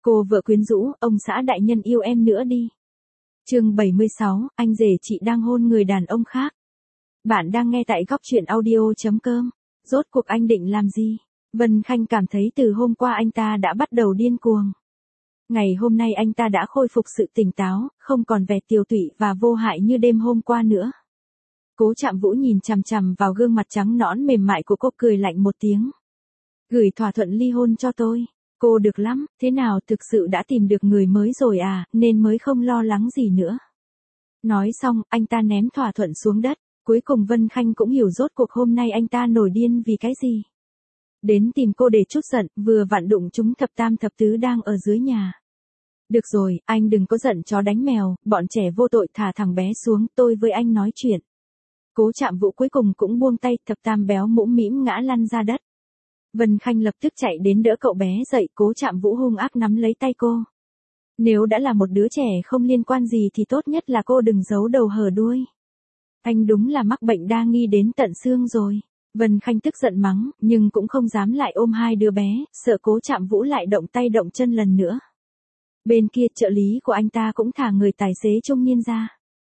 Cô vợ quyến rũ, ông xã đại nhân yêu em nữa đi. Chương 76, anh rể chị đang hôn người đàn ông khác. Bạn đang nghe tại góc truyện audio.com. Rốt cuộc anh định làm gì? Vân Khanh cảm thấy từ hôm qua anh ta đã bắt đầu điên cuồng. Ngày hôm nay anh ta đã khôi phục sự tỉnh táo, không còn vẻ tiều tụy và vô hại như đêm hôm qua nữa. Cố Trạm Vũ nhìn chằm chằm vào gương mặt trắng nõn mềm mại của cô, cười lạnh một tiếng. Gửi thỏa thuận ly hôn cho tôi. Cô được lắm, thế nào, thực sự đã tìm được người mới rồi à, nên mới không lo lắng gì nữa. Nói xong, anh ta ném thỏa thuận xuống đất. Cuối cùng Vân Khanh cũng hiểu rốt cuộc hôm nay anh ta nổi điên vì cái gì. Đến tìm cô để trút giận, vừa vặn đụng chúng thập tam thập tứ đang ở dưới nhà. Được rồi, anh đừng có giận chó đánh mèo, bọn trẻ vô tội, thả thằng bé xuống, tôi với anh nói chuyện. Cố Trạm Vũ cuối cùng cũng buông tay, thập tam béo mũm mĩm ngã lăn ra đất. Vân Khanh lập tức chạy đến đỡ cậu bé dậy, Cố Trạm Vũ hung ác nắm lấy tay cô. Nếu đã là một đứa trẻ không liên quan gì thì tốt nhất là cô đừng giấu đầu hở đuôi. Anh đúng là mắc bệnh đa nghi đến tận xương rồi. Vân Khanh tức giận mắng, nhưng cũng không dám lại ôm hai đứa bé, sợ Cố Trạm Vũ lại động tay động chân lần nữa. Bên kia trợ lý của anh ta cũng thả người tài xế trung niên ra.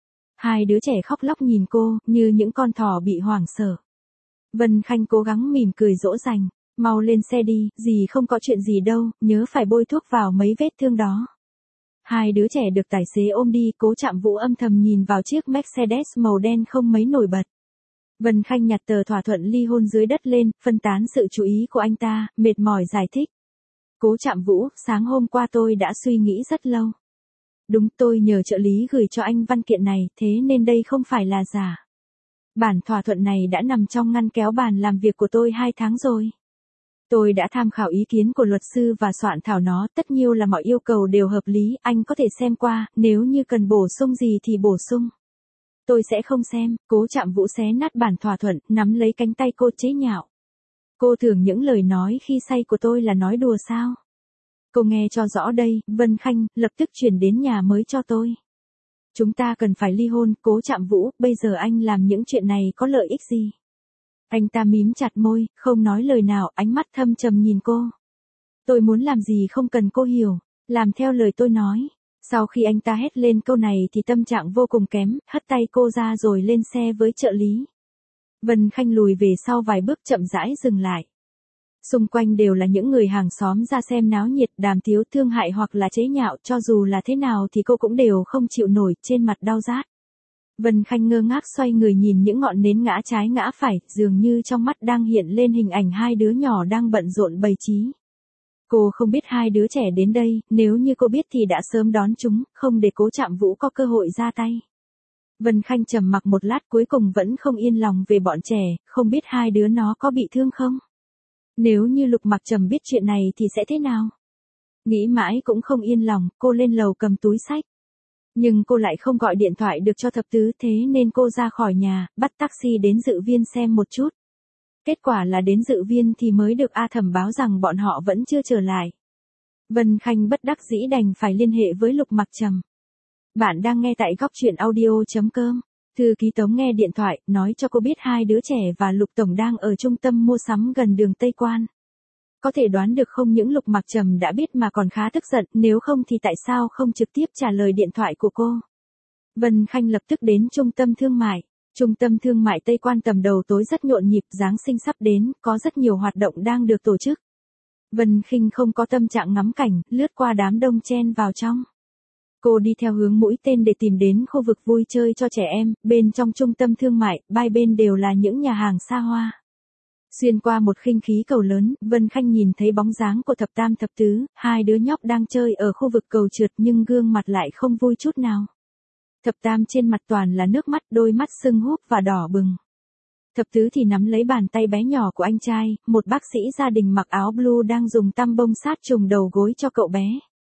Hai đứa trẻ khóc lóc nhìn cô, như những con thỏ bị hoảng sợ. Vân Khanh cố gắng mỉm cười dỗ dành, mau lên xe đi, dì không có chuyện gì đâu, nhớ phải bôi thuốc vào mấy vết thương đó. Hai đứa trẻ được tài xế ôm đi, Cố Trạm Vũ âm thầm nhìn vào chiếc Mercedes màu đen không mấy nổi bật. Vân Khanh nhặt tờ thỏa thuận ly hôn dưới đất lên, phân tán sự chú ý của anh ta, mệt mỏi giải thích. Cố Trạm Vũ, sáng hôm qua tôi đã suy nghĩ rất lâu. Đúng, tôi nhờ trợ lý gửi cho anh văn kiện này, thế nên đây không phải là giả. Bản thỏa thuận này đã nằm trong ngăn kéo bàn làm việc của tôi 2 tháng rồi. Tôi đã tham khảo ý kiến của luật sư và soạn thảo nó, tất nhiên là mọi yêu cầu đều hợp lý, anh có thể xem qua, nếu như cần bổ sung gì thì bổ sung. Tôi sẽ không xem. Cố Trạm Vũ xé nát bản thỏa thuận, nắm lấy cánh tay cô chế nhạo. Cô tưởng những lời nói khi say của tôi là nói đùa sao? Cô nghe cho rõ đây, Vân Khanh, lập tức chuyển đến nhà mới cho tôi. Chúng ta cần phải ly hôn, Cố Trạm Vũ, bây giờ anh làm những chuyện này có lợi ích gì? Anh ta mím chặt môi, không nói lời nào, ánh mắt thâm trầm nhìn cô. Tôi muốn làm gì không cần cô hiểu, làm theo lời tôi nói. Sau khi anh ta hét lên câu này thì tâm trạng vô cùng kém, hất tay cô ra rồi lên xe với trợ lý. Vân Khanh lùi về sau vài bước, chậm rãi dừng lại. Xung quanh đều là những người hàng xóm ra xem náo nhiệt, đàm tiếu thương hại hoặc là chế nhạo, cho dù là thế nào thì cô cũng đều không chịu nổi, trên mặt đau rát. Vân Khanh ngơ ngác xoay người nhìn những ngọn nến ngã trái ngã phải, dường như trong mắt đang hiện lên hình ảnh hai đứa nhỏ đang bận rộn bày trí. Cô không biết hai đứa trẻ đến đây, nếu như cô biết thì đã sớm đón chúng, không để Cố Trạm Vũ có cơ hội ra tay. Vân Khanh trầm mặc một lát, cuối cùng vẫn không yên lòng về bọn trẻ, không biết hai đứa nó có bị thương không? Nếu như Lục Mặc Trầm biết chuyện này thì sẽ thế nào? Nghĩ mãi cũng không yên lòng, cô lên lầu cầm túi xách. Nhưng cô lại không gọi điện thoại được cho thập tứ, thế nên cô ra khỏi nhà, bắt taxi đến Dự Viên xem một chút. Kết quả là đến Dự Viên thì mới được A Thẩm báo rằng bọn họ vẫn chưa trở lại. Vân Khanh bất đắc dĩ đành phải liên hệ với Lục Mặc Trầm. Bạn đang nghe tại góc truyện audio.com. Thư ký Tống nghe điện thoại, nói cho cô biết hai đứa trẻ và Lục Tổng đang ở trung tâm mua sắm gần đường Tây Quan. Có thể đoán được không, những Lục Mặc Trầm đã biết mà còn khá tức giận, nếu không thì tại sao không trực tiếp trả lời điện thoại của cô. Vân Khanh lập tức đến trung tâm thương mại. Trung tâm thương mại Tây Quan tầm đầu tối rất nhộn nhịp, Giáng sinh sắp đến, có rất nhiều hoạt động đang được tổ chức. Vân Khanh không có tâm trạng ngắm cảnh, lướt qua đám đông chen vào trong. Cô đi theo hướng mũi tên để tìm đến khu vực vui chơi cho trẻ em, bên trong trung tâm thương mại, hai bên đều là những nhà hàng xa hoa. Xuyên qua một khinh khí cầu lớn, Vân Khanh nhìn thấy bóng dáng của thập tam thập tứ, hai đứa nhóc đang chơi ở khu vực cầu trượt nhưng gương mặt lại không vui chút nào. Thập tam trên mặt toàn là nước mắt, đôi mắt sưng húp và đỏ bừng. Thập tứ thì nắm lấy bàn tay bé nhỏ của anh trai, một bác sĩ gia đình mặc áo blue đang dùng tăm bông sát trùng đầu gối cho cậu bé.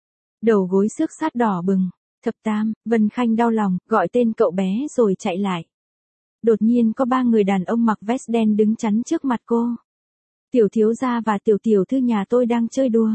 Đầu gối xước sát đỏ bừng. Thập tam, Vân Khanh đau lòng, gọi tên cậu bé rồi chạy lại. Đột nhiên có 3 người đàn ông mặc vest đen đứng chắn trước mặt cô. Tiểu thiếu gia và tiểu tiểu thư nhà tôi đang chơi đùa.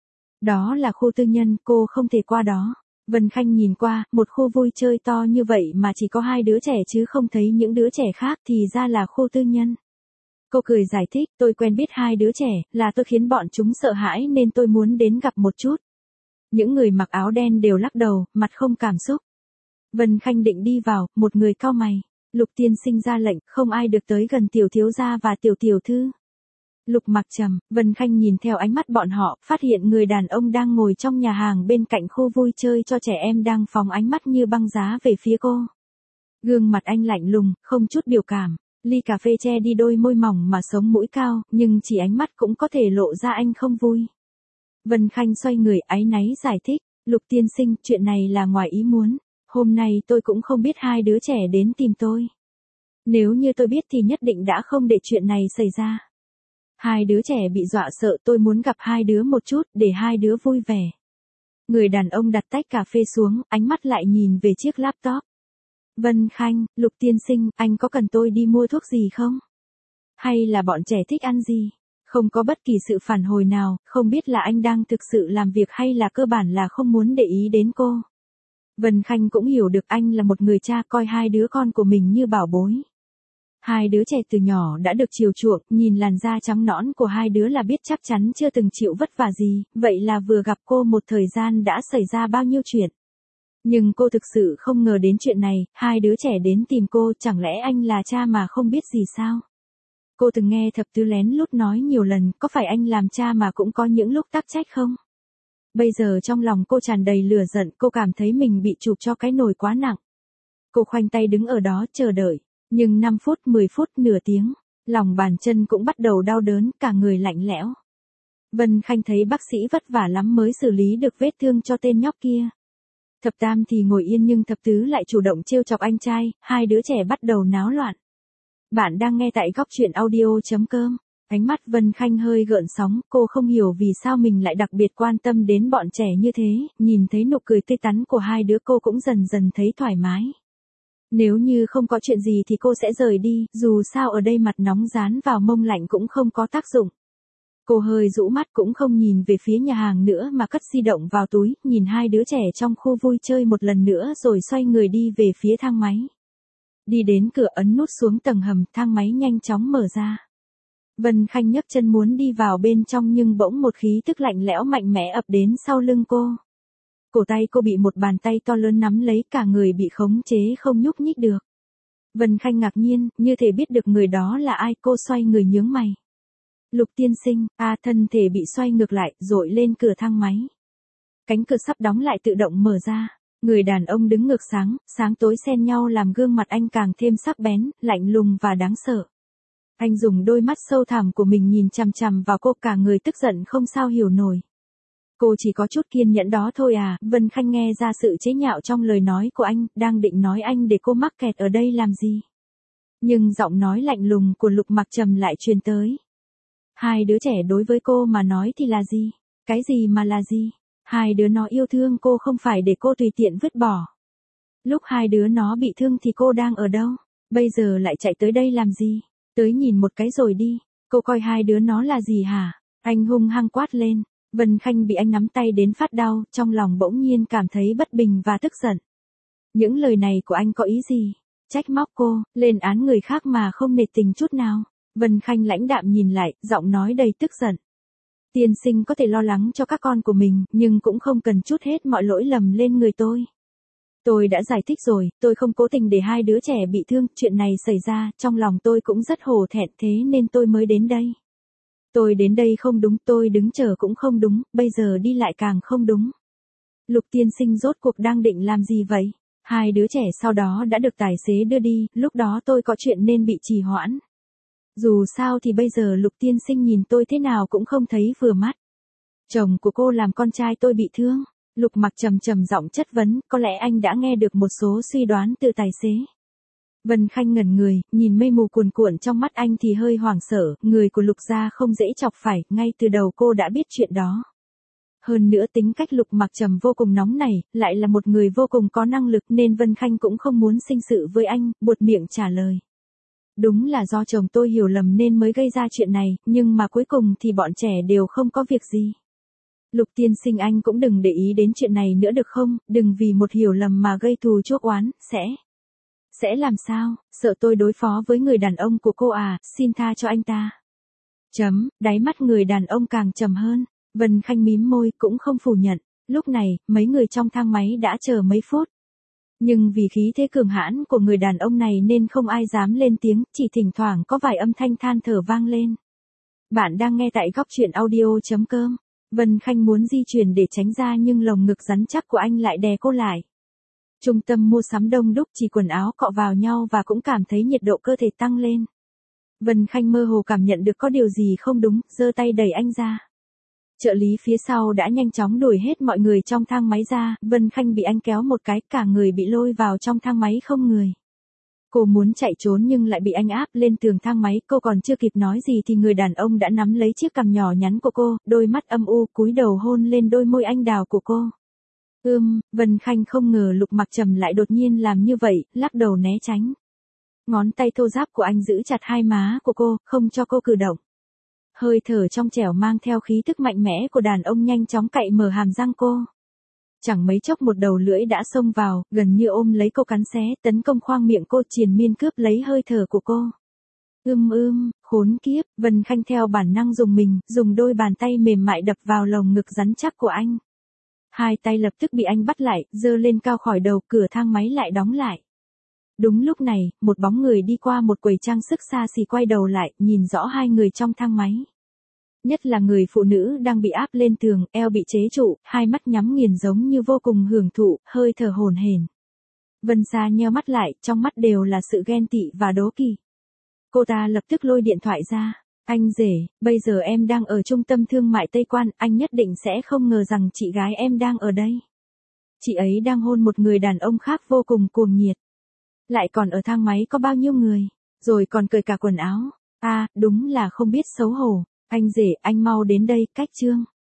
Đó là khu tư nhân, cô không thể qua đó. Vân Khanh nhìn qua, một khu vui chơi to như vậy mà chỉ có 2 đứa trẻ chứ không thấy những đứa trẻ khác, thì ra là khu tư nhân. Cô cười giải thích, tôi quen biết 2 đứa trẻ, là tôi khiến bọn chúng sợ hãi nên tôi muốn đến gặp một chút. Những người mặc áo đen đều lắc đầu, mặt không cảm xúc. Vân Khanh định đi vào, một người cau mày. Lục tiên sinh ra lệnh, không ai được tới gần tiểu thiếu gia và tiểu tiểu thư. Lục Mặc Trầm, Vân Khanh nhìn theo ánh mắt bọn họ, phát hiện người đàn ông đang ngồi trong nhà hàng bên cạnh khu vui chơi cho trẻ em đang phóng ánh mắt như băng giá về phía cô. Gương mặt anh lạnh lùng, không chút biểu cảm. Ly cà phê che đi đôi môi mỏng mà sống mũi cao, nhưng chỉ ánh mắt cũng có thể lộ ra anh không vui. Vân Khanh xoay người áy náy giải thích, Lục tiên sinh, chuyện này là ngoài ý muốn. Hôm nay tôi cũng không biết hai đứa trẻ đến tìm tôi. Nếu như tôi biết thì nhất định đã không để chuyện này xảy ra. Hai đứa trẻ bị dọa sợ, tôi muốn gặp hai đứa một chút, để hai đứa vui vẻ. Người đàn ông đặt tách cà phê xuống, ánh mắt lại nhìn về chiếc laptop. Vân Khanh, Lục tiên sinh, anh có cần tôi đi mua thuốc gì không? Hay là bọn trẻ thích ăn gì? Không có bất kỳ sự phản hồi nào, không biết là anh đang thực sự làm việc hay là cơ bản là không muốn để ý đến cô. Vân Khanh cũng hiểu được anh là một người cha coi hai đứa con của mình như bảo bối. Hai đứa trẻ từ nhỏ đã được chiều chuộng, nhìn làn da trắng nõn của hai đứa là biết chắc chắn chưa từng chịu vất vả gì, vậy là vừa gặp cô một thời gian đã xảy ra bao nhiêu chuyện. Nhưng cô thực sự không ngờ đến chuyện này, hai đứa trẻ đến tìm cô, chẳng lẽ anh là cha mà không biết gì sao? Cô từng nghe Thập Tứ lén lút nói nhiều lần, có phải anh làm cha mà cũng có những lúc tắc trách không? Bây giờ trong lòng cô tràn đầy lửa giận, cô cảm thấy mình bị chụp cho cái nồi quá nặng. Cô khoanh tay đứng ở đó chờ đợi, nhưng 5 phút, 10 phút, nửa tiếng, lòng bàn chân cũng bắt đầu đau đớn, cả người lạnh lẽo. Vân Khanh thấy bác sĩ vất vả lắm mới xử lý được vết thương cho tên nhóc kia. Thập Tam thì ngồi yên nhưng Thập Tứ lại chủ động trêu chọc anh trai, hai đứa trẻ bắt đầu náo loạn. Bạn đang nghe tại góc truyện audio.com. Ánh mắt Vân Khanh hơi gợn sóng, cô không hiểu vì sao mình lại đặc biệt quan tâm đến bọn trẻ như thế, nhìn thấy nụ cười tươi tắn của hai đứa cô cũng dần dần thấy thoải mái. Nếu như không có chuyện gì thì cô sẽ rời đi, dù sao ở đây mặt nóng dán vào mông lạnh cũng không có tác dụng. Cô hơi rũ mắt cũng không nhìn về phía nhà hàng nữa mà cất di động vào túi, nhìn hai đứa trẻ trong khu vui chơi một lần nữa rồi xoay người đi về phía thang máy. Đi đến cửa ấn nút xuống tầng hầm, thang máy nhanh chóng mở ra. Vân Khanh nhấc chân muốn đi vào bên trong nhưng bỗng một khí tức lạnh lẽo mạnh mẽ ập đến sau lưng cô. Cổ tay cô bị một bàn tay to lớn nắm lấy, cả người bị khống chế không nhúc nhích được. Vân Khanh ngạc nhiên, như thể biết được người đó là ai, cô xoay người nhướng mày. Lục tiên sinh, thân thể bị xoay ngược lại, dội lên cửa thang máy. Cánh cửa sắp đóng lại tự động mở ra. Người đàn ông đứng ngược sáng tối xen nhau làm gương mặt anh càng thêm sắc bén, lạnh lùng và đáng sợ. Anh dùng đôi mắt sâu thẳm của mình nhìn chằm chằm vào cô, cả người tức giận không sao hiểu nổi. Cô chỉ có chút kiên nhẫn đó thôi à? Vân Khanh nghe ra sự chế nhạo trong lời nói của anh, đang định nói anh để cô mắc kẹt ở đây làm gì. Nhưng giọng nói lạnh lùng của Lục Mặc Trầm lại truyền tới. Hai đứa trẻ đối với cô mà nói thì là gì? Cái gì mà là gì? Hai đứa nó yêu thương cô không phải để cô tùy tiện vứt bỏ. Lúc hai đứa nó bị thương thì cô đang ở đâu? Bây giờ lại chạy tới đây làm gì? Tới nhìn một cái rồi đi. Cô coi hai đứa nó là gì hả? Anh hung hăng quát lên. Vân Khanh bị anh nắm tay đến phát đau, trong lòng bỗng nhiên cảm thấy bất bình và tức giận. Những lời này của anh có ý gì? Trách móc cô, lên án người khác mà không nể tình chút nào. Vân Khanh lãnh đạm nhìn lại, giọng nói đầy tức giận. Tiên sinh có thể lo lắng cho các con của mình, nhưng cũng không cần trút hết mọi lỗi lầm lên người tôi. Tôi đã giải thích rồi, tôi không cố tình để hai đứa trẻ bị thương, chuyện này xảy ra, trong lòng tôi cũng rất hổ thẹn, thế nên tôi mới đến đây. Tôi đến đây không đúng, tôi đứng chờ cũng không đúng, bây giờ đi lại càng không đúng. Lục tiên sinh rốt cuộc đang định làm gì vậy? Hai đứa trẻ sau đó đã được tài xế đưa đi, lúc đó tôi có chuyện nên bị trì hoãn. Dù sao thì bây giờ Lục tiên sinh nhìn tôi thế nào cũng không thấy vừa mắt. Chồng của cô làm con trai tôi bị thương. Lục Mặc trầm giọng chất vấn, có lẽ anh đã nghe được một số suy đoán từ tài xế. Vân Khanh ngẩn người, nhìn mây mù cuồn cuộn trong mắt anh thì hơi hoảng sợ, người của Lục gia không dễ chọc phải, ngay từ đầu cô đã biết chuyện đó. Hơn nữa tính cách Lục Mặc Trầm vô cùng nóng nảy, lại là một người vô cùng có năng lực nên Vân Khanh cũng không muốn sinh sự với anh, buột miệng trả lời. Đúng là do chồng tôi hiểu lầm nên mới gây ra chuyện này, nhưng mà cuối cùng thì bọn trẻ đều không có việc gì. Lục tiên sinh anh cũng đừng để ý đến chuyện này nữa được không, đừng vì một hiểu lầm mà gây thù chuốc oán, Sẽ làm sao, sợ tôi đối phó với người đàn ông của cô à, xin tha cho anh ta. Đáy mắt người đàn ông càng trầm hơn, Vân Khanh mím môi cũng không phủ nhận. Lúc này, mấy người trong thang máy đã chờ mấy phút. Nhưng vì khí thế cường hãn của người đàn ông này nên không ai dám lên tiếng, chỉ thỉnh thoảng có vài âm thanh than thở vang lên. Bạn đang nghe tại góc truyện audio.com. Vân Khanh muốn di chuyển để tránh ra nhưng lồng ngực rắn chắc của anh lại đè cô lại. Trung tâm mua sắm đông đúc, chỉ quần áo cọ vào nhau và cũng cảm thấy nhiệt độ cơ thể tăng lên. Vân Khanh mơ hồ cảm nhận được có điều gì không đúng, giơ tay đẩy anh ra. Trợ lý phía sau đã nhanh chóng đuổi hết mọi người trong thang máy ra, Vân Khanh bị anh kéo một cái, cả người bị lôi vào trong thang máy không người. Cô muốn chạy trốn nhưng lại bị anh áp lên tường thang máy, cô còn chưa kịp nói gì thì người đàn ông đã nắm lấy chiếc cằm nhỏ nhắn của cô, đôi mắt âm u cúi đầu hôn lên đôi môi anh đào của cô. Vân Khanh không ngờ Lục Mặc Trầm lại đột nhiên làm như vậy, lắc đầu né tránh. Ngón tay thô ráp của anh giữ chặt hai má của cô, không cho cô cử động. Hơi thở trong trẻo mang theo khí tức mạnh mẽ của đàn ông nhanh chóng cạy mở hàm răng cô. Chẳng mấy chốc một đầu lưỡi đã xông vào, gần như ôm lấy cô cắn xé, tấn công khoang miệng cô, triền miên cướp lấy hơi thở của cô. Khốn kiếp, Vân Khanh theo bản năng dùng mình, dùng đôi bàn tay mềm mại đập vào lồng ngực rắn chắc của anh. Hai tay lập tức bị anh bắt lại, giơ lên cao khỏi đầu, cửa thang máy lại đóng lại. Đúng lúc này, một bóng người đi qua một quầy trang sức xa xỉ quay đầu lại, nhìn rõ hai người trong thang máy. Nhất là người phụ nữ đang bị áp lên tường, eo bị chế trụ, hai mắt nhắm nghiền giống như vô cùng hưởng thụ, hơi thở hổn hển. Vân Sa nheo mắt lại, trong mắt đều là sự ghen tị và đố kỵ. Cô ta lập tức lôi điện thoại ra. Anh rể, bây giờ em đang ở trung tâm thương mại Tây Quan, anh nhất định sẽ không ngờ rằng chị gái em đang ở đây. Chị ấy đang hôn một người đàn ông khác vô cùng cuồng nhiệt. Lại còn ở thang máy có bao nhiêu người, rồi còn cởi cả quần áo. Đúng là không biết xấu hổ. Anh rể, anh mau đến đây, cách chương.